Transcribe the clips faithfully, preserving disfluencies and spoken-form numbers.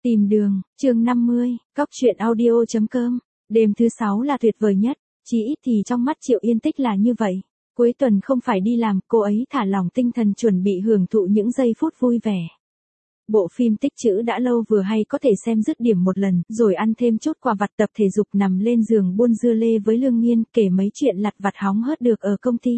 Tìm đường, chương năm mươi, cóc truyện audio chấm com. Đêm thứ sáu là tuyệt vời nhất, chỉ ít thì trong mắt Triệu Yên Tích là như vậy. Cuối tuần không phải đi làm, cô ấy thả lỏng tinh thần chuẩn bị hưởng thụ những giây phút vui vẻ. Bộ phim tích trữ đã lâu vừa hay có thể xem dứt điểm một lần, rồi ăn thêm chút quà vặt, tập thể dục, nằm lên giường buôn dưa lê với Lương Nghiên, kể mấy chuyện lặt vặt hóng hớt được ở công ty.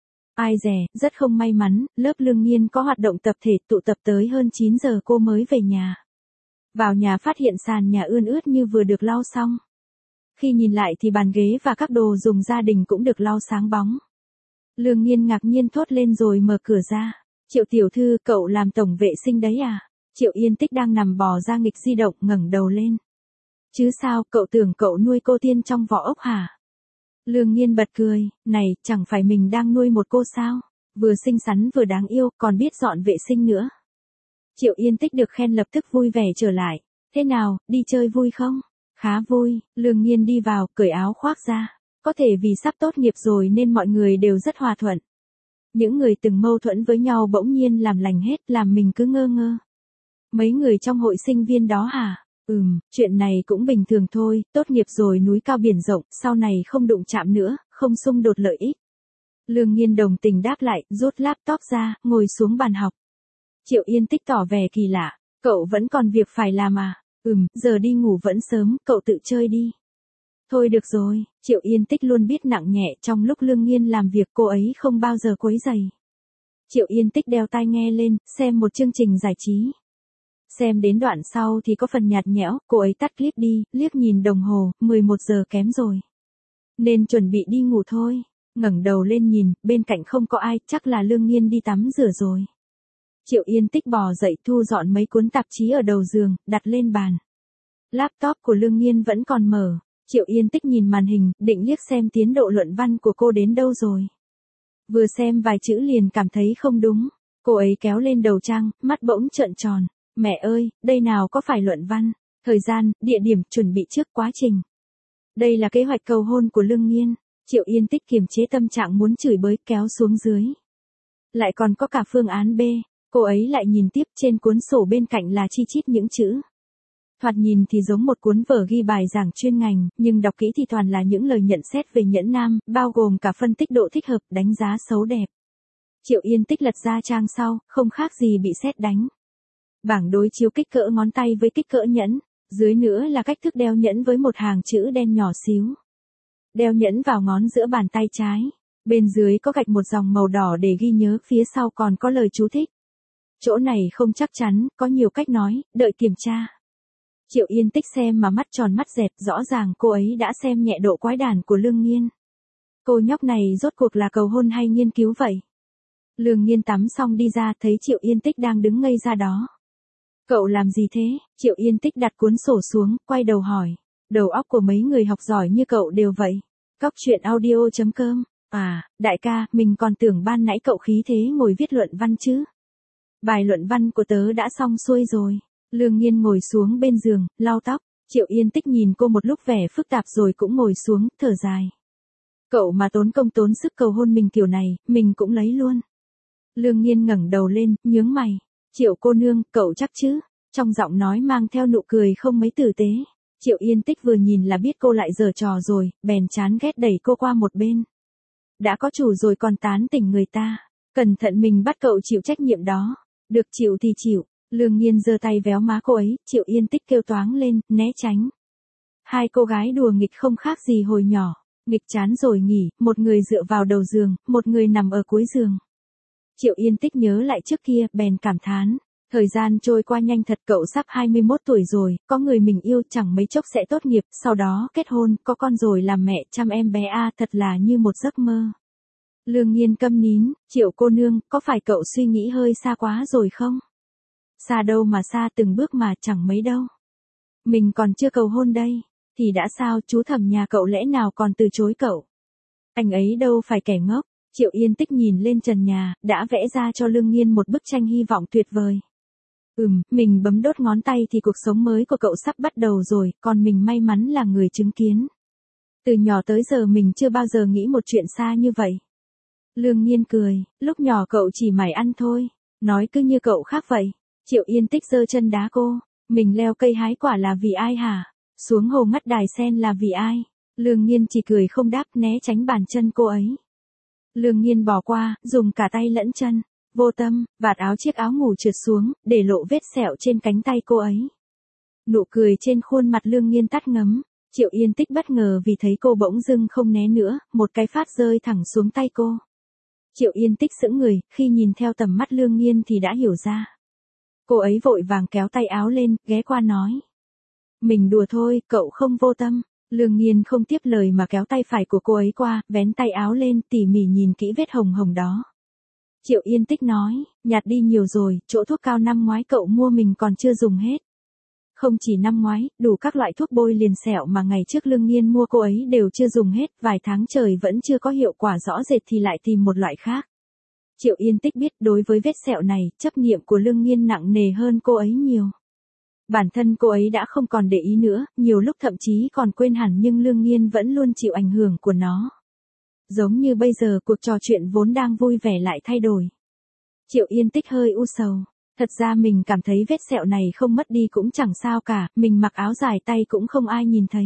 Ai dè, rất không may mắn, lớp Lương Nghiên có hoạt động tập thể, tụ tập tới hơn chín giờ cô mới về nhà. Vào nhà phát hiện sàn nhà ươn ướt như vừa được lau xong. Khi nhìn lại thì bàn ghế và các đồ dùng gia đình cũng được lau sáng bóng. Lương Nghiên ngạc nhiên thốt lên rồi mở cửa ra. Triệu tiểu thư, cậu làm tổng vệ sinh đấy à? Triệu Yên Tích đang nằm bò ra nghịch di động, ngẩng đầu lên. Chứ sao, cậu tưởng cậu nuôi cô tiên trong vỏ ốc hả? Lương Nghiên bật cười, này, chẳng phải mình đang nuôi một cô sao? Vừa xinh xắn vừa đáng yêu, còn biết dọn vệ sinh nữa. Triệu Yên Tích được khen lập tức vui vẻ trở lại. Thế nào, đi chơi vui không? Khá vui. Lương Nghiên đi vào, cởi áo khoác ra. Có thể vì sắp tốt nghiệp rồi nên mọi người đều rất hòa thuận. Những người từng mâu thuẫn với nhau bỗng nhiên làm lành hết, làm mình cứ ngơ ngơ. Mấy người trong hội sinh viên đó hả? Ừm, chuyện này cũng bình thường thôi, tốt nghiệp rồi núi cao biển rộng, sau này không đụng chạm nữa, không xung đột lợi ích. Lương Nghiên đồng tình đáp lại, rút laptop ra, ngồi xuống bàn học. Triệu Yên Tích tỏ vẻ kỳ lạ, cậu vẫn còn việc phải làm à? Ừm, giờ đi ngủ vẫn sớm, cậu tự chơi đi. Thôi được rồi, Triệu Yên Tích luôn biết nặng nhẹ, trong lúc Lương Nghiên làm việc cô ấy không bao giờ quấy rầy. Triệu Yên Tích đeo tai nghe lên, xem một chương trình giải trí. Xem đến đoạn sau thì có phần nhạt nhẽo, cô ấy tắt clip đi, liếc nhìn đồng hồ, mười một giờ kém rồi. Nên chuẩn bị đi ngủ thôi. Ngẩng đầu lên nhìn, bên cạnh không có ai, chắc là Lương Nghiên đi tắm rửa rồi. Triệu Yên Tích bò dậy thu dọn mấy cuốn tạp chí ở đầu giường, đặt lên bàn. Laptop của Lương Nghiên vẫn còn mở. Triệu Yên Tích nhìn màn hình, định liếc xem tiến độ luận văn của cô đến đâu rồi. Vừa xem vài chữ liền cảm thấy không đúng. Cô ấy kéo lên đầu trang, mắt bỗng trợn tròn. Mẹ ơi, đây nào có phải luận văn, thời gian, địa điểm, chuẩn bị trước quá trình. Đây là kế hoạch cầu hôn của Lương Nghiên. Triệu Yên Tích kiềm chế tâm trạng muốn chửi bới, kéo xuống dưới. Lại còn có cả phương án B. Cô ấy lại nhìn tiếp, trên cuốn sổ bên cạnh là chi chít những chữ. Thoạt nhìn thì giống một cuốn vở ghi bài giảng chuyên ngành, nhưng đọc kỹ thì toàn là những lời nhận xét về nhẫn nam, bao gồm cả phân tích độ thích hợp, đánh giá xấu đẹp. Triệu Yên Tích lật ra trang sau, không khác gì bị sét đánh. Bảng đối chiếu kích cỡ ngón tay với kích cỡ nhẫn, dưới nữa là cách thức đeo nhẫn với một hàng chữ đen nhỏ xíu. Đeo nhẫn vào ngón giữa bàn tay trái, bên dưới có gạch một dòng màu đỏ để ghi nhớ, phía sau còn có lời chú thích. Chỗ này không chắc chắn, có nhiều cách nói, đợi kiểm tra. Triệu Yên Tích xem mà mắt tròn mắt dẹt, rõ ràng cô ấy đã xem nhẹ độ quái đản của Lương Nghiên. Cô nhóc này rốt cuộc là cầu hôn hay nghiên cứu vậy? Lương Nghiên tắm xong đi ra, thấy Triệu Yên Tích đang đứng ngây ra đó. Cậu làm gì thế? Triệu Yên Tích đặt cuốn sổ xuống, quay đầu hỏi. Đầu óc của mấy người học giỏi như cậu đều vậy. Cóc truyện audio chấm com. À, đại ca, mình còn tưởng ban nãy cậu khí thế ngồi viết luận văn chứ. Bài luận văn của tớ đã xong xuôi rồi. Lương Nghiên ngồi xuống bên giường, lau tóc. Triệu Yên Tích nhìn cô một lúc vẻ phức tạp rồi cũng ngồi xuống, thở dài. Cậu mà tốn công tốn sức cầu hôn mình kiểu này, mình cũng lấy luôn. Lương Nghiên ngẩng đầu lên, nhướng mày. Triệu cô nương, cậu chắc chứ? Trong giọng nói mang theo nụ cười không mấy tử tế. Triệu Yên Tích vừa nhìn là biết cô lại giở trò rồi, bèn chán ghét đẩy cô qua một bên. Đã có chủ rồi còn tán tỉnh người ta. Cẩn thận mình bắt cậu chịu trách nhiệm đó. Được chịu thì chịu. Lương Nghiên giơ tay véo má cô ấy, Triệu Yên Tích kêu toáng lên, né tránh. Hai cô gái đùa nghịch không khác gì hồi nhỏ. Nghịch chán rồi nghỉ, một người dựa vào đầu giường, một người nằm ở cuối giường. Triệu Yên Tích nhớ lại trước kia, bèn cảm thán. Thời gian trôi qua nhanh thật, cậu sắp hai mươi mốt tuổi rồi, có người mình yêu chẳng mấy chốc sẽ tốt nghiệp, sau đó kết hôn, có con rồi làm mẹ chăm em bé a, à, thật là như một giấc mơ. Lương Nghiên câm nín, Triệu cô nương, có phải cậu suy nghĩ hơi xa quá rồi không? Xa đâu mà xa, từng bước mà chẳng mấy đâu. Mình còn chưa cầu hôn đây, thì đã sao, chú thẩm nhà cậu lẽ nào còn từ chối cậu? Anh ấy đâu phải kẻ ngốc. Triệu Yên Tích nhìn lên trần nhà, đã vẽ ra cho Lương Nghiên một bức tranh hy vọng tuyệt vời. Ừm, mình bấm đốt ngón tay thì cuộc sống mới của cậu sắp bắt đầu rồi, còn mình may mắn là người chứng kiến. Từ nhỏ tới giờ mình chưa bao giờ nghĩ một chuyện xa như vậy. Lương Nghiên cười, lúc nhỏ cậu chỉ mải ăn thôi, nói cứ như cậu khác vậy. Triệu Yên Tích giơ chân đá cô. Mình leo cây hái quả là vì ai hả? Xuống hồ ngắt đài sen là vì ai? Lương Nhiên chỉ cười không đáp, né tránh bàn chân cô ấy. Lương Nhiên bỏ qua, dùng cả tay lẫn chân. Vô tâm, vạt áo chiếc áo ngủ trượt xuống, để lộ vết sẹo trên cánh tay cô ấy. Nụ cười trên khuôn mặt Lương Nhiên tắt ngấm. Triệu Yên Tích bất ngờ vì thấy cô bỗng dưng không né nữa, một cái phát rơi thẳng xuống tay cô. Triệu Yên Tích sững người, khi nhìn theo tầm mắt Lương Nhiên thì đã hiểu ra. Cô ấy vội vàng kéo tay áo lên, ghé qua nói. Mình đùa thôi, cậu không vô tâm. Lương Nhiên không tiếp lời mà kéo tay phải của cô ấy qua, vén tay áo lên, tỉ mỉ nhìn kỹ vết hồng hồng đó. Triệu Yên Tích nói, nhạt đi nhiều rồi, chỗ thuốc cao năm ngoái cậu mua mình còn chưa dùng hết. Không chỉ năm ngoái, đủ các loại thuốc bôi liền sẹo mà ngày trước Lương Nhiên mua cô ấy đều chưa dùng hết, vài tháng trời vẫn chưa có hiệu quả rõ rệt thì lại tìm một loại khác. Triệu Yên Tích biết đối với vết sẹo này, chấp niệm của Lương Nhiên nặng nề hơn cô ấy nhiều. Bản thân cô ấy đã không còn để ý nữa, nhiều lúc thậm chí còn quên hẳn nhưng Lương Nhiên vẫn luôn chịu ảnh hưởng của nó. Giống như bây giờ cuộc trò chuyện vốn đang vui vẻ lại thay đổi. Triệu Yên Tích hơi u sầu. Thật ra mình cảm thấy vết sẹo này không mất đi cũng chẳng sao cả, mình mặc áo dài tay cũng không ai nhìn thấy.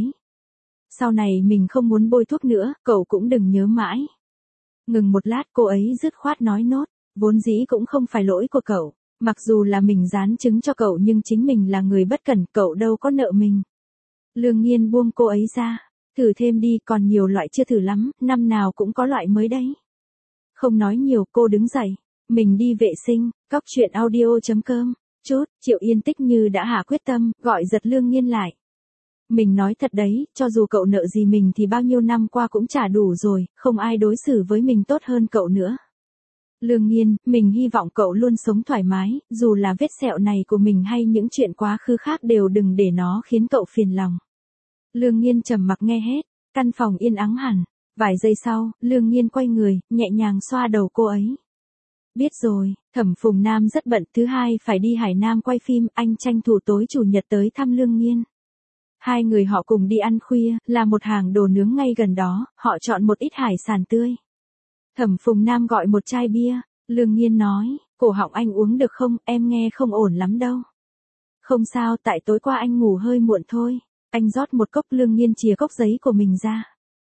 Sau này mình không muốn bôi thuốc nữa, cậu cũng đừng nhớ mãi. Ngừng một lát cô ấy dứt khoát nói nốt, vốn dĩ cũng không phải lỗi của cậu, mặc dù là mình dán chứng cho cậu nhưng chính mình là người bất cẩn, cậu đâu có nợ mình. Lương Nhiên buông cô ấy ra, thử thêm đi, còn nhiều loại chưa thử lắm, năm nào cũng có loại mới đấy. Không nói nhiều, cô đứng dậy, mình đi vệ sinh, cóc truyện audio chấm com, chút, Triệu Yên Tích như đã hạ quyết tâm, gọi giật Lương Nhiên lại. Mình nói thật đấy, cho dù cậu nợ gì mình thì bao nhiêu năm qua cũng trả đủ rồi, không ai đối xử với mình tốt hơn cậu nữa. Lương Nhiên, mình hy vọng cậu luôn sống thoải mái, dù là vết sẹo này của mình hay những chuyện quá khứ khác đều đừng để nó khiến cậu phiền lòng. Lương Nhiên trầm mặc nghe hết, căn phòng yên ắng hẳn. Vài giây sau, Lương Nhiên quay người, nhẹ nhàng xoa đầu cô ấy. Biết rồi, Thẩm Phùng Nam rất bận, thứ hai phải đi Hải Nam quay phim, anh tranh thủ tối chủ nhật tới thăm Lương Nhiên. Hai người họ cùng đi ăn khuya, là một hàng đồ nướng ngay gần đó, họ chọn một ít hải sản tươi. Thẩm Phùng Nam gọi một chai bia, Lương Nhiên nói, cổ họng anh uống được không, em nghe không ổn lắm đâu. Không sao, tại tối qua anh ngủ hơi muộn thôi. Anh rót một cốc, Lương Nhiên chìa cốc giấy của mình ra.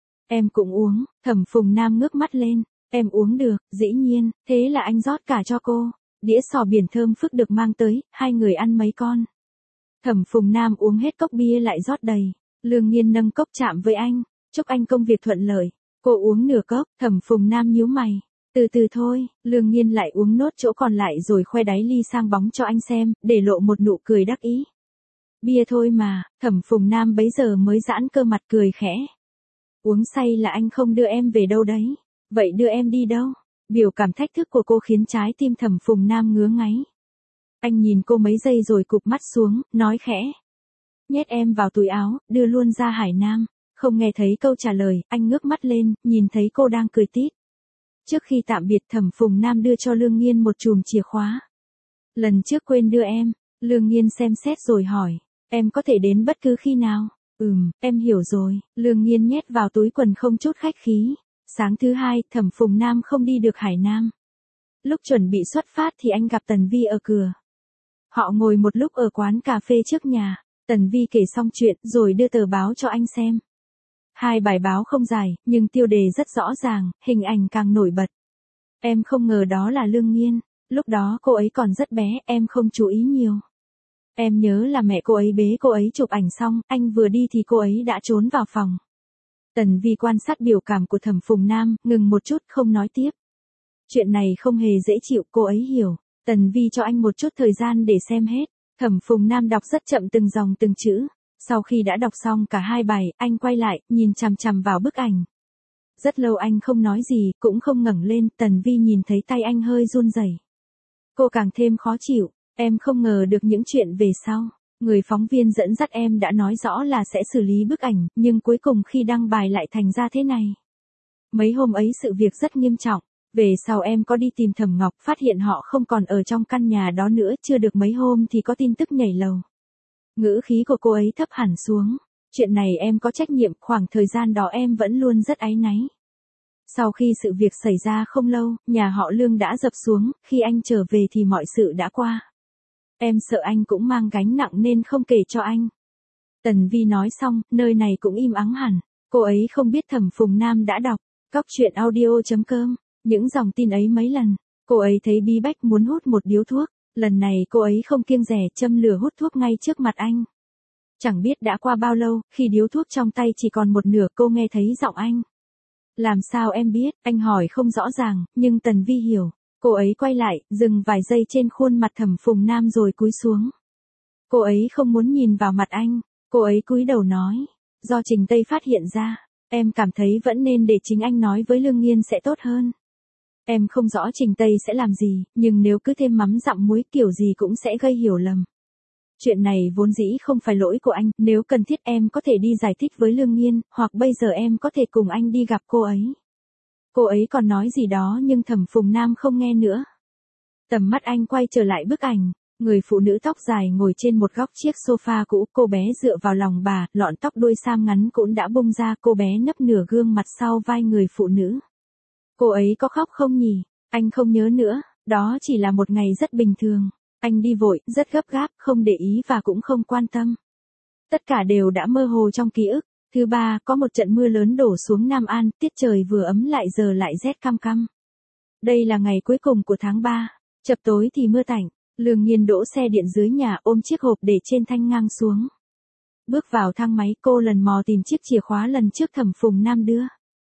Em cũng uống, Thẩm Phùng Nam ngước mắt lên, em uống được, dĩ nhiên, thế là anh rót cả cho cô. Đĩa sò biển thơm phức được mang tới, hai người ăn mấy con. Thẩm Phùng Nam uống hết cốc bia lại rót đầy, Lương Nhiên nâng cốc chạm với anh, chúc anh công việc thuận lợi. Cô uống nửa cốc, Thẩm Phùng Nam nhíu mày, từ từ thôi, Lương Nhiên lại uống nốt chỗ còn lại rồi khoe đáy ly sang bóng cho anh xem, để lộ một nụ cười đắc ý. Bia thôi mà, Thẩm Phùng Nam bấy giờ mới giãn cơ mặt cười khẽ. Uống say là anh không đưa em về đâu đấy, vậy đưa em đi đâu? Biểu cảm thách thức của cô khiến trái tim Thẩm Phùng Nam ngứa ngáy. Anh nhìn cô mấy giây rồi cụp mắt xuống, nói khẽ. Nhét em vào túi áo, đưa luôn ra Hải Nam. Không nghe thấy câu trả lời, anh ngước mắt lên, nhìn thấy cô đang cười tít. Trước khi tạm biệt, Thẩm Phùng Nam đưa cho Lương Nhiên một chùm chìa khóa. Lần trước quên đưa em, Lương Nhiên xem xét rồi hỏi, em có thể đến bất cứ khi nào? Ừm, em hiểu rồi, Lương Nhiên nhét vào túi quần không chút khách khí. Sáng thứ hai, Thẩm Phùng Nam không đi được Hải Nam. Lúc chuẩn bị xuất phát thì anh gặp Tần Vi ở cửa. Họ ngồi một lúc ở quán cà phê trước nhà, Tần Vi kể xong chuyện rồi đưa tờ báo cho anh xem. Hai bài báo không dài, nhưng tiêu đề rất rõ ràng, hình ảnh càng nổi bật. Em không ngờ đó là Lương Nhiên, lúc đó cô ấy còn rất bé, em không chú ý nhiều. Em nhớ là mẹ cô ấy bế cô ấy chụp ảnh xong, anh vừa đi thì cô ấy đã trốn vào phòng. Tần Vi quan sát biểu cảm của Thẩm Phùng Nam, ngừng một chút không nói tiếp. Chuyện này không hề dễ chịu, cô ấy hiểu. Tần Vi cho anh một chút thời gian để xem hết. Thẩm Phùng Nam đọc rất chậm từng dòng từng chữ. Sau khi đã đọc xong cả hai bài, anh quay lại, nhìn chằm chằm vào bức ảnh. Rất lâu anh không nói gì, cũng không ngẩng lên, Tần Vi nhìn thấy tay anh hơi run rẩy. Cô càng thêm khó chịu, em không ngờ được những chuyện về sau. Người phóng viên dẫn dắt em đã nói rõ là sẽ xử lý bức ảnh, nhưng cuối cùng khi đăng bài lại thành ra thế này. Mấy hôm ấy sự việc rất nghiêm trọng. Về sau em có đi tìm Thẩm Ngọc, phát hiện họ không còn ở trong căn nhà đó nữa, chưa được mấy hôm thì có tin tức nhảy lầu. Ngữ khí của cô ấy thấp hẳn xuống. Chuyện này em có trách nhiệm, khoảng thời gian đó em vẫn luôn rất áy náy. Sau khi sự việc xảy ra không lâu, nhà họ Lương đã dập xuống, khi anh trở về thì mọi sự đã qua. Em sợ anh cũng mang gánh nặng nên không kể cho anh. Tần Vi nói xong, nơi này cũng im ắng hẳn. Cô ấy không biết Thẩm Phùng Nam đã đọc Cóc truyện audio chấm com những dòng tin ấy mấy lần. Cô ấy thấy bí bách muốn hút một điếu thuốc. Lần này cô ấy không kiêng dè châm lửa hút thuốc ngay trước mặt anh. Chẳng biết đã qua bao lâu, khi điếu thuốc trong tay chỉ còn một nửa cô nghe thấy giọng anh. Làm sao em biết, anh hỏi không rõ ràng, nhưng Tần Vi hiểu. Cô ấy quay lại, dừng vài giây trên khuôn mặt Thẩm Phùng Nam rồi cúi xuống. Cô ấy không muốn nhìn vào mặt anh. Cô ấy cúi đầu nói. Do Trình Tây phát hiện ra, em cảm thấy vẫn nên để chính anh nói với Lương Nghiên sẽ tốt hơn. Em không rõ Trình Tây sẽ làm gì, nhưng nếu cứ thêm mắm dặm muối kiểu gì cũng sẽ gây hiểu lầm. Chuyện này vốn dĩ không phải lỗi của anh, nếu cần thiết em có thể đi giải thích với Lương Nghiên, hoặc bây giờ em có thể cùng anh đi gặp cô ấy. Cô ấy còn nói gì đó nhưng Thẩm Phùng Nam không nghe nữa. Tầm mắt anh quay trở lại bức ảnh, người phụ nữ tóc dài ngồi trên một góc chiếc sofa cũ, cô bé dựa vào lòng bà, lọn tóc đuôi sam ngắn cũng đã bung ra, cô bé nấp nửa gương mặt sau vai người phụ nữ. Cô ấy có khóc không nhỉ? Anh không nhớ nữa, đó chỉ là một ngày rất bình thường. Anh đi vội, rất gấp gáp, không để ý và cũng không quan tâm. Tất cả đều đã mơ hồ trong ký ức. Thứ ba, có một trận mưa lớn đổ xuống Nam An, tiết trời vừa ấm lại giờ lại rét căm căm. Đây là ngày cuối cùng của tháng ba. Chập tối thì mưa tạnh, Lương Nghiên đỗ xe điện dưới nhà ôm chiếc hộp để trên thanh ngang xuống. Bước vào thang máy cô lần mò tìm chiếc chìa khóa lần trước Thẩm Phùng Nam đưa.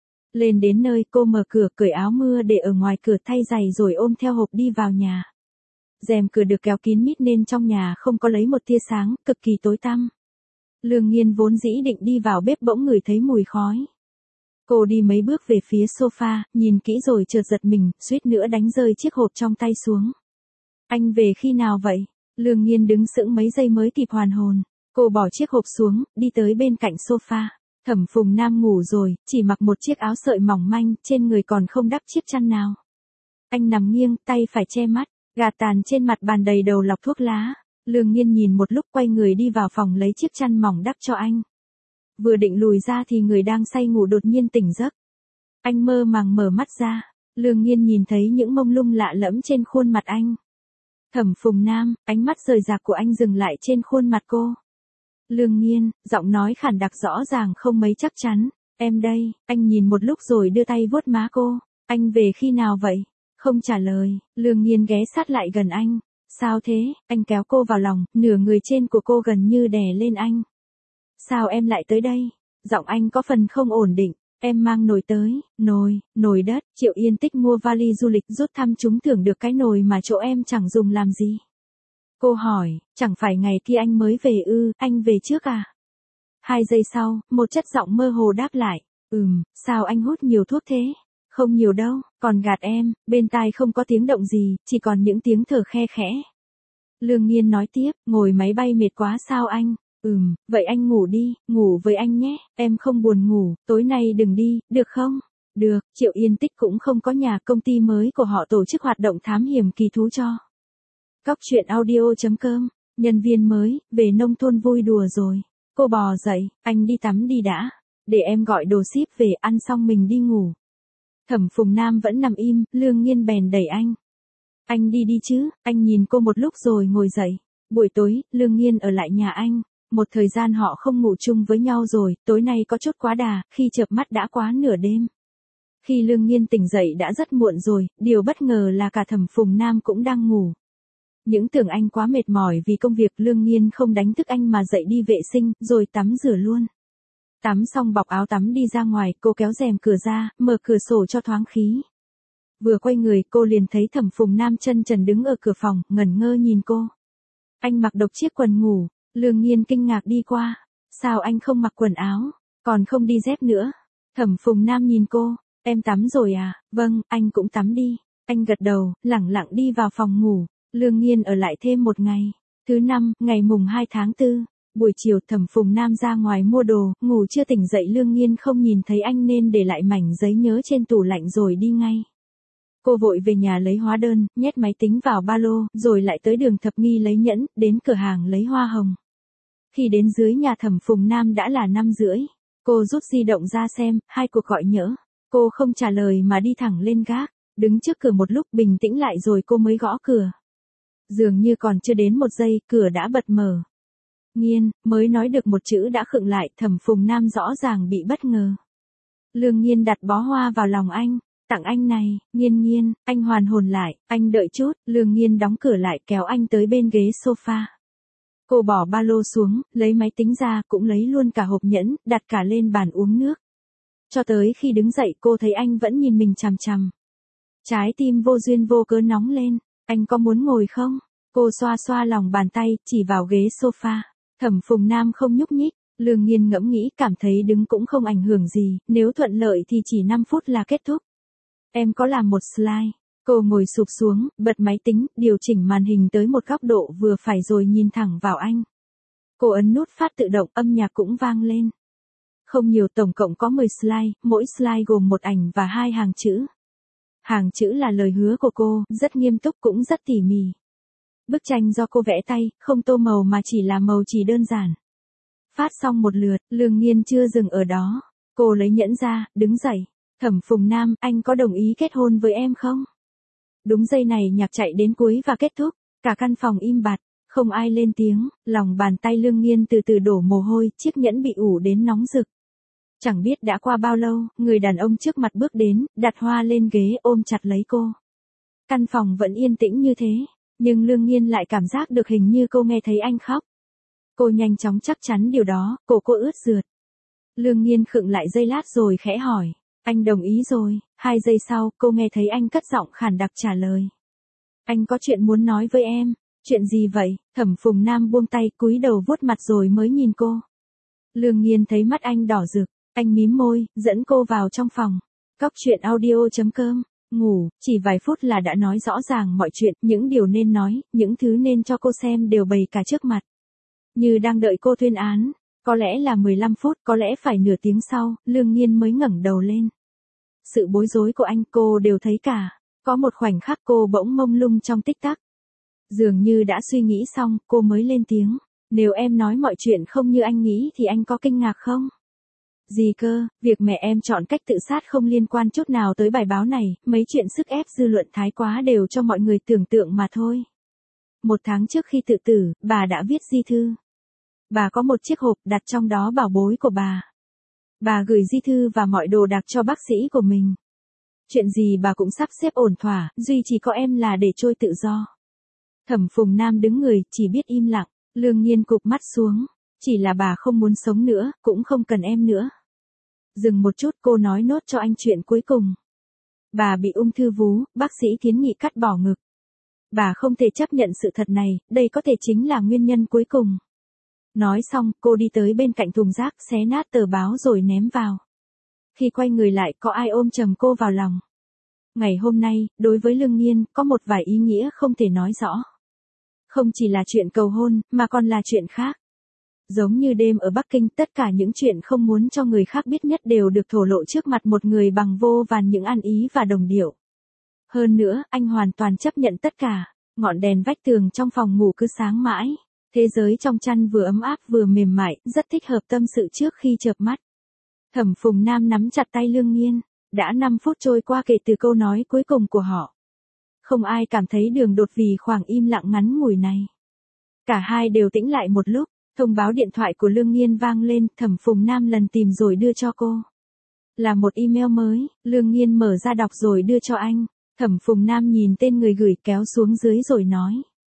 Lên đến nơi cô mở cửa cởi áo mưa để ở ngoài cửa thay giày rồi ôm theo hộp đi vào nhà. Rèm cửa được kéo kín mít nên trong nhà không có lấy một tia sáng, cực kỳ tối tăm. Lương Nghiên vốn dĩ định đi vào bếp bỗng ngửi thấy mùi khói. Cô đi mấy bước về phía sofa, nhìn kỹ rồi chợt giật mình, suýt nữa đánh rơi chiếc hộp trong tay xuống. Anh về khi nào vậy? Lương Nghiên đứng sững mấy giây mới kịp hoàn hồn. Cô bỏ chiếc hộp xuống, đi tới bên cạnh sofa. Thẩm Phùng Nam ngủ rồi, chỉ mặc một chiếc áo sợi mỏng manh, trên người còn không đắp chiếc chăn nào. Anh nằm nghiêng, tay phải che mắt, gạt tàn trên mặt bàn đầy đầu lọc thuốc lá. Lương Nghiên nhìn một lúc quay người đi vào phòng lấy chiếc chăn mỏng đắp cho anh. Vừa định lùi ra thì người đang say ngủ đột nhiên tỉnh giấc. Anh mơ màng mở mắt ra, Lương Nghiên nhìn thấy những mông lung lạ lẫm trên khuôn mặt anh. Thẩm Phùng Nam, ánh mắt rời rạc của anh dừng lại trên khuôn mặt cô. Lương Nghiên, giọng nói khản đặc rõ ràng không mấy chắc chắn. Em đây, anh nhìn một lúc rồi đưa tay vuốt má cô. Anh về khi nào vậy? Không trả lời, Lương Nghiên ghé sát lại gần anh. Sao thế? Anh kéo cô vào lòng, nửa người trên của cô gần như đè lên anh. Sao em lại tới đây? Giọng anh có phần không ổn định. Em mang nồi tới, nồi, nồi đất, Triệu Yên Tích mua vali du lịch rút thăm trúng thưởng được cái nồi mà chỗ em chẳng dùng làm gì. Cô hỏi, chẳng phải ngày kia anh mới về ư, anh về trước à? Hai giây sau, một chất giọng mơ hồ đáp lại, ừm, sao anh hút nhiều thuốc thế? Không nhiều đâu, còn gạt em, bên tai không có tiếng động gì, chỉ còn những tiếng thở khe khẽ. Lương Nghiên nói tiếp, ngồi máy bay mệt quá sao anh? Ừm, vậy anh ngủ đi, ngủ với anh nhé, em không buồn ngủ, tối nay đừng đi, được không? Được, Triệu Yên Tích cũng không có nhà, công ty mới của họ tổ chức hoạt động thám hiểm kỳ thú cho. Cóc truyện audio chấm com, nhân viên mới, về nông thôn vui đùa rồi. Cô bò dậy, anh đi tắm đi đã, để em gọi đồ ship về, ăn xong mình đi ngủ. Thẩm Phùng Nam vẫn nằm im, Lương Nghiên bèn đẩy anh. Anh đi đi chứ, anh nhìn cô một lúc rồi ngồi dậy. Buổi tối, Lương Nghiên ở lại nhà anh. Một thời gian họ không ngủ chung với nhau rồi, tối nay có chút quá đà, khi chợp mắt đã quá nửa đêm. Khi Lương Nghiên tỉnh dậy đã rất muộn rồi, điều bất ngờ là cả Thẩm Phùng Nam cũng đang ngủ. Những tưởng anh quá mệt mỏi vì công việc, Lương Nghiên không đánh thức anh mà dậy đi vệ sinh, rồi tắm rửa luôn. Tắm xong bọc áo tắm đi ra ngoài, cô kéo rèm cửa ra, mở cửa sổ cho thoáng khí. Vừa quay người, cô liền thấy Thẩm Phùng Nam chân trần đứng ở cửa phòng, ngẩn ngơ nhìn cô. Anh mặc độc chiếc quần ngủ, Lương Nghiên kinh ngạc đi qua. Sao anh không mặc quần áo, còn không đi dép nữa? Thẩm Phùng Nam nhìn cô, em tắm rồi à? Vâng, anh cũng tắm đi. Anh gật đầu, lẳng lặng đi vào phòng ngủ. Lương Nghiên ở lại thêm một ngày. Thứ năm, ngày mùng hai tháng tư. Buổi chiều Thẩm Phùng Nam ra ngoài mua đồ, ngủ chưa tỉnh dậy Lương Nghiên không nhìn thấy anh nên để lại mảnh giấy nhớ trên tủ lạnh rồi đi ngay. Cô vội về nhà lấy hóa đơn, nhét máy tính vào ba lô, rồi lại tới đường Thập Nghi lấy nhẫn, đến cửa hàng lấy hoa hồng. Khi đến dưới nhà Thẩm Phùng Nam đã là năm rưỡi. Cô rút di động ra xem, hai cuộc gọi nhỡ. Cô không trả lời mà đi thẳng lên gác, đứng trước cửa một lúc bình tĩnh lại rồi cô mới gõ cửa. Dường như còn chưa đến một giây, cửa đã bật mở. Nghiên, mới nói được một chữ đã khựng lại, Thẩm Phùng Nam rõ ràng bị bất ngờ. Lương Nghiên đặt bó hoa vào lòng anh, tặng anh này, Nghiên Nghiên, anh hoàn hồn lại, anh đợi chút, Lương Nghiên đóng cửa lại kéo anh tới bên ghế sofa. Cô bỏ ba lô xuống, lấy máy tính ra, cũng lấy luôn cả hộp nhẫn, đặt cả lên bàn uống nước. Cho tới khi đứng dậy cô thấy anh vẫn nhìn mình chằm chằm. Trái tim vô duyên vô cớ nóng lên, anh có muốn ngồi không? Cô xoa xoa lòng bàn tay, chỉ vào ghế sofa. Thẩm Phùng Nam không nhúc nhích, Lương Nghiên ngẫm nghĩ cảm thấy đứng cũng không ảnh hưởng gì, nếu thuận lợi thì chỉ năm phút là kết thúc. Em có làm một slide. Cô ngồi sụp xuống, bật máy tính, điều chỉnh màn hình tới một góc độ vừa phải rồi nhìn thẳng vào anh. Cô ấn nút phát tự động, âm nhạc cũng vang lên. Không nhiều, tổng cộng có mười slide, mỗi slide gồm một ảnh và hai hàng chữ. Hàng chữ là lời hứa của cô, rất nghiêm túc cũng rất tỉ mỉ. Bức tranh do cô vẽ tay, không tô màu mà chỉ là màu chỉ đơn giản. Phát xong một lượt, Lương Nghiên chưa dừng ở đó. Cô lấy nhẫn ra, đứng dậy. Thẩm Phùng Nam, anh có đồng ý kết hôn với em không? Đúng giây này nhạc chạy đến cuối và kết thúc. Cả căn phòng im bặt, không ai lên tiếng. Lòng bàn tay Lương Nghiên từ từ đổ mồ hôi, chiếc nhẫn bị ủ đến nóng rực. Chẳng biết đã qua bao lâu, người đàn ông trước mặt bước đến, đặt hoa lên ghế ôm chặt lấy cô. Căn phòng vẫn yên tĩnh như thế, nhưng Lương Nghiên lại cảm giác được hình như cô nghe thấy anh khóc. Cô nhanh chóng chắc chắn điều đó, cổ cô ướt rượt. Lương Nghiên khựng lại giây lát rồi khẽ hỏi, anh đồng ý rồi. Hai giây sau, cô nghe thấy anh cất giọng khàn đặc trả lời. Anh có chuyện muốn nói với em. Chuyện gì vậy? Thẩm Phùng Nam buông tay cúi đầu vuốt mặt rồi mới nhìn cô. Lương Nghiên thấy mắt anh đỏ rực, anh mím môi, dẫn cô vào trong phòng. Cóc truyện audio chấm com, ngủ, chỉ vài phút là đã nói rõ ràng mọi chuyện, những điều nên nói, những thứ nên cho cô xem đều bày cả trước mặt. Như đang đợi cô tuyên án, có lẽ là mười lăm phút, có lẽ phải nửa tiếng sau, Lương Nghiên mới ngẩng đầu lên. Sự bối rối của anh cô đều thấy cả, có một khoảnh khắc cô bỗng mông lung trong tích tắc. Dường như đã suy nghĩ xong, cô mới lên tiếng. Nếu em nói mọi chuyện không như anh nghĩ thì anh có kinh ngạc không? Gì cơ, việc mẹ em chọn cách tự sát không liên quan chút nào tới bài báo này, mấy chuyện sức ép dư luận thái quá đều cho mọi người tưởng tượng mà thôi. Một tháng trước khi tự tử, bà đã viết di thư. Bà có một chiếc hộp đặt trong đó bảo bối của bà. Bà gửi di thư và mọi đồ đạc cho bác sĩ của mình. Chuyện gì bà cũng sắp xếp ổn thỏa, duy chỉ có em là để trôi tự do. Thẩm Phùng Nam đứng người, chỉ biết im lặng. Lương Nghiên cụp mắt xuống. Chỉ là bà không muốn sống nữa, cũng không cần em nữa. Dừng một chút, cô nói nốt cho anh chuyện cuối cùng. Bà bị ung thư vú, bác sĩ kiến nghị cắt bỏ ngực. Bà không thể chấp nhận sự thật này, đây có thể chính là nguyên nhân cuối cùng. Nói xong, cô đi tới bên cạnh thùng rác, xé nát tờ báo rồi ném vào. Khi quay người lại, có ai ôm chầm cô vào lòng. Ngày hôm nay, đối với Lương Nghiên, có một vài ý nghĩa không thể nói rõ. Không chỉ là chuyện cầu hôn, mà còn là chuyện khác. Giống như đêm ở Bắc Kinh, tất cả những chuyện không muốn cho người khác biết nhất đều được thổ lộ trước mặt một người bằng vô vàn những ăn ý và đồng điệu. Hơn nữa, anh hoàn toàn chấp nhận tất cả. Ngọn đèn vách tường trong phòng ngủ cứ sáng mãi. Thế giới trong chăn vừa ấm áp vừa mềm mại, rất thích hợp tâm sự trước khi chợp mắt. Thẩm Phùng Nam nắm chặt tay Lương Nghiên. Đã năm phút trôi qua kể từ câu nói cuối cùng của họ. Không ai cảm thấy đường đột vì khoảng im lặng ngắn ngủi này. Cả hai đều tĩnh lại một lúc. Thông báo điện thoại của Lương Nghiên vang lên, Thẩm Phùng Nam lần tìm rồi đưa cho cô. Là một email mới, Lương Nghiên mở ra đọc rồi đưa cho anh. Thẩm Phùng Nam nhìn tên người gửi kéo xuống dưới rồi nói.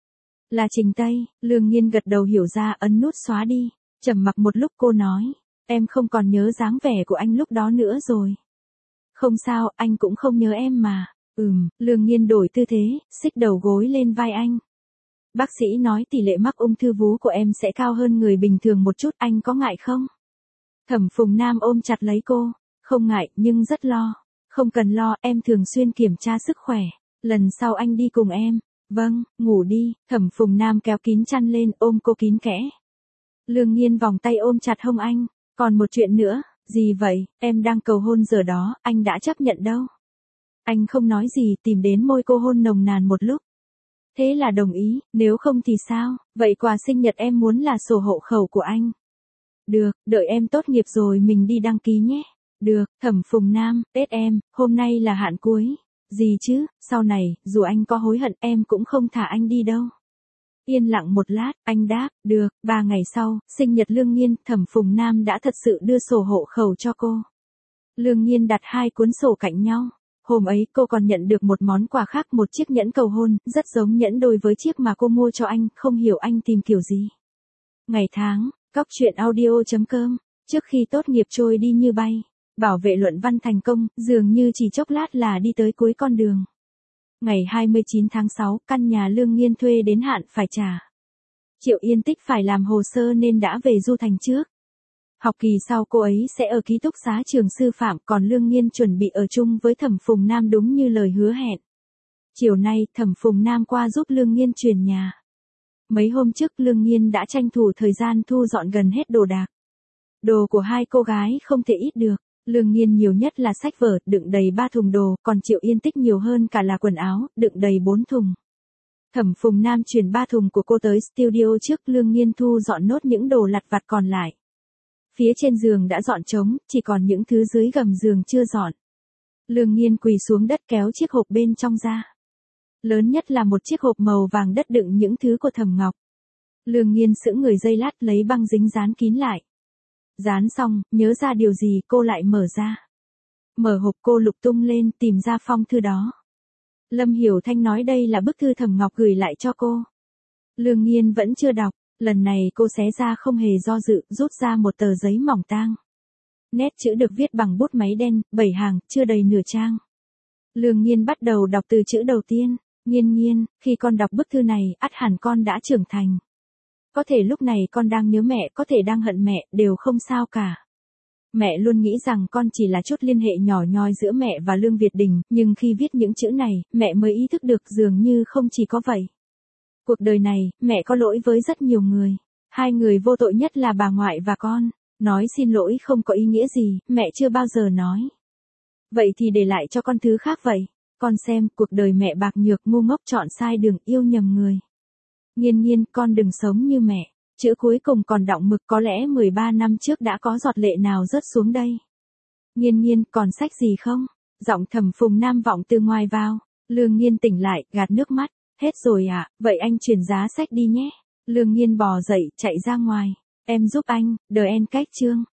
Là Trình Tây. Lương Nghiên gật đầu hiểu ra, ấn nút xóa đi. Trầm mặc một lúc cô nói. Em không còn nhớ dáng vẻ của anh lúc đó nữa rồi. Không sao, anh cũng không nhớ em mà. Ừm, Lương Nghiên đổi tư thế, xích đầu gối lên vai anh. Bác sĩ nói tỷ lệ mắc ung thư vú của em sẽ cao hơn người bình thường một chút, anh có ngại không? Thẩm Phùng Nam ôm chặt lấy cô. Không ngại, nhưng rất lo. Không cần lo, em thường xuyên kiểm tra sức khỏe. Lần sau anh đi cùng em. Vâng, ngủ đi. Thẩm Phùng Nam kéo kín chăn lên, ôm cô kín kẽ. Lương Nghiên vòng tay ôm chặt hông anh. Còn một chuyện nữa. Gì vậy? Em đang cầu hôn giờ đó, anh đã chấp nhận đâu. Anh không nói gì, tìm đến môi cô hôn nồng nàn một lúc. Thế là đồng ý, nếu không thì sao? Vậy quà sinh nhật em muốn là sổ hộ khẩu của anh. Được, đợi em tốt nghiệp rồi mình đi đăng ký nhé. Được, Thẩm Phùng Nam, Tết em, hôm nay là hạn cuối. Gì chứ, sau này, dù anh có hối hận em cũng không thả anh đi đâu. Yên lặng một lát, anh đáp, được. Ba ngày sau, sinh nhật Lương Nhiên, Thẩm Phùng Nam đã thật sự đưa sổ hộ khẩu cho cô. Lương Nhiên đặt hai cuốn sổ cạnh nhau. Hôm ấy cô còn nhận được một món quà khác, một chiếc nhẫn cầu hôn, rất giống nhẫn đôi với chiếc mà cô mua cho anh, không hiểu anh tìm kiểu gì. Ngày tháng, Cóc truyện audio chấm com, trước khi tốt nghiệp trôi đi như bay, bảo vệ luận văn thành công, dường như chỉ chốc lát là đi tới cuối con đường. Ngày hai mươi chín tháng sáu, căn nhà Lương Nhiên thuê đến hạn phải trả. Triệu Yên Tích phải làm hồ sơ nên đã về Du Thành trước. Học kỳ sau cô ấy sẽ ở ký túc xá trường sư phạm, còn Lương Nhiên chuẩn bị ở chung với Thẩm Phùng Nam đúng như lời hứa hẹn. Chiều nay, Thẩm Phùng Nam qua giúp Lương Nhiên chuyển nhà. Mấy hôm trước Lương Nhiên đã tranh thủ thời gian thu dọn gần hết đồ đạc. Đồ của hai cô gái không thể ít được. Lương Nhiên nhiều nhất là sách vở, đựng đầy ba thùng đồ, còn Triệu Yên Tích nhiều hơn cả là quần áo, đựng đầy bốn thùng. Thẩm Phùng Nam chuyển ba thùng của cô tới studio trước, Lương Nhiên thu dọn nốt những đồ lặt vặt còn lại. Phía trên giường đã dọn trống, chỉ còn những thứ dưới gầm giường chưa dọn. Lương Nhiên quỳ xuống đất kéo chiếc hộp bên trong ra. Lớn nhất là một chiếc hộp màu vàng đất đựng những thứ của Thẩm Ngọc. Lương Nhiên sững người giây lát, lấy băng dính dán kín lại. Dán xong, nhớ ra điều gì cô lại mở ra. Mở hộp cô lục tung lên tìm ra phong thư đó. Lâm Hiểu Thanh nói đây là bức thư Thẩm Ngọc gửi lại cho cô. Lương Nhiên vẫn chưa đọc, lần này cô xé ra không hề do dự, rút ra một tờ giấy mỏng tang. Nét chữ được viết bằng bút máy đen, bảy hàng, chưa đầy nửa trang. Lương Nhiên bắt đầu đọc từ chữ đầu tiên. Nhiên Nhiên, khi con đọc bức thư này, ắt hẳn con đã trưởng thành. Có thể lúc này con đang nhớ mẹ, có thể đang hận mẹ, đều không sao cả. Mẹ luôn nghĩ rằng con chỉ là chút liên hệ nhỏ nhoi giữa mẹ và Lương Việt Đình, nhưng khi viết những chữ này, mẹ mới ý thức được dường như không chỉ có vậy. Cuộc đời này, mẹ có lỗi với rất nhiều người. Hai người vô tội nhất là bà ngoại và con. Nói xin lỗi không có ý nghĩa gì, mẹ chưa bao giờ nói. Vậy thì để lại cho con thứ khác vậy. Con xem, cuộc đời mẹ bạc nhược, ngu ngốc, chọn sai đường, yêu nhầm người. Nhiên Nhiên, con đừng sống như mẹ. Chữ cuối cùng còn đọng mực, có lẽ mười ba năm trước đã có giọt lệ nào rớt xuống đây. Nhiên Nhiên, còn sách gì không? Giọng Thẩm Phùng Nam vọng từ ngoài vào. Lương Nhiên tỉnh lại, gạt nước mắt. Hết rồi à, vậy anh chuyển giá sách đi nhé. Lương Nhiên bò dậy, chạy ra ngoài. Em giúp anh, đờ en cách chương.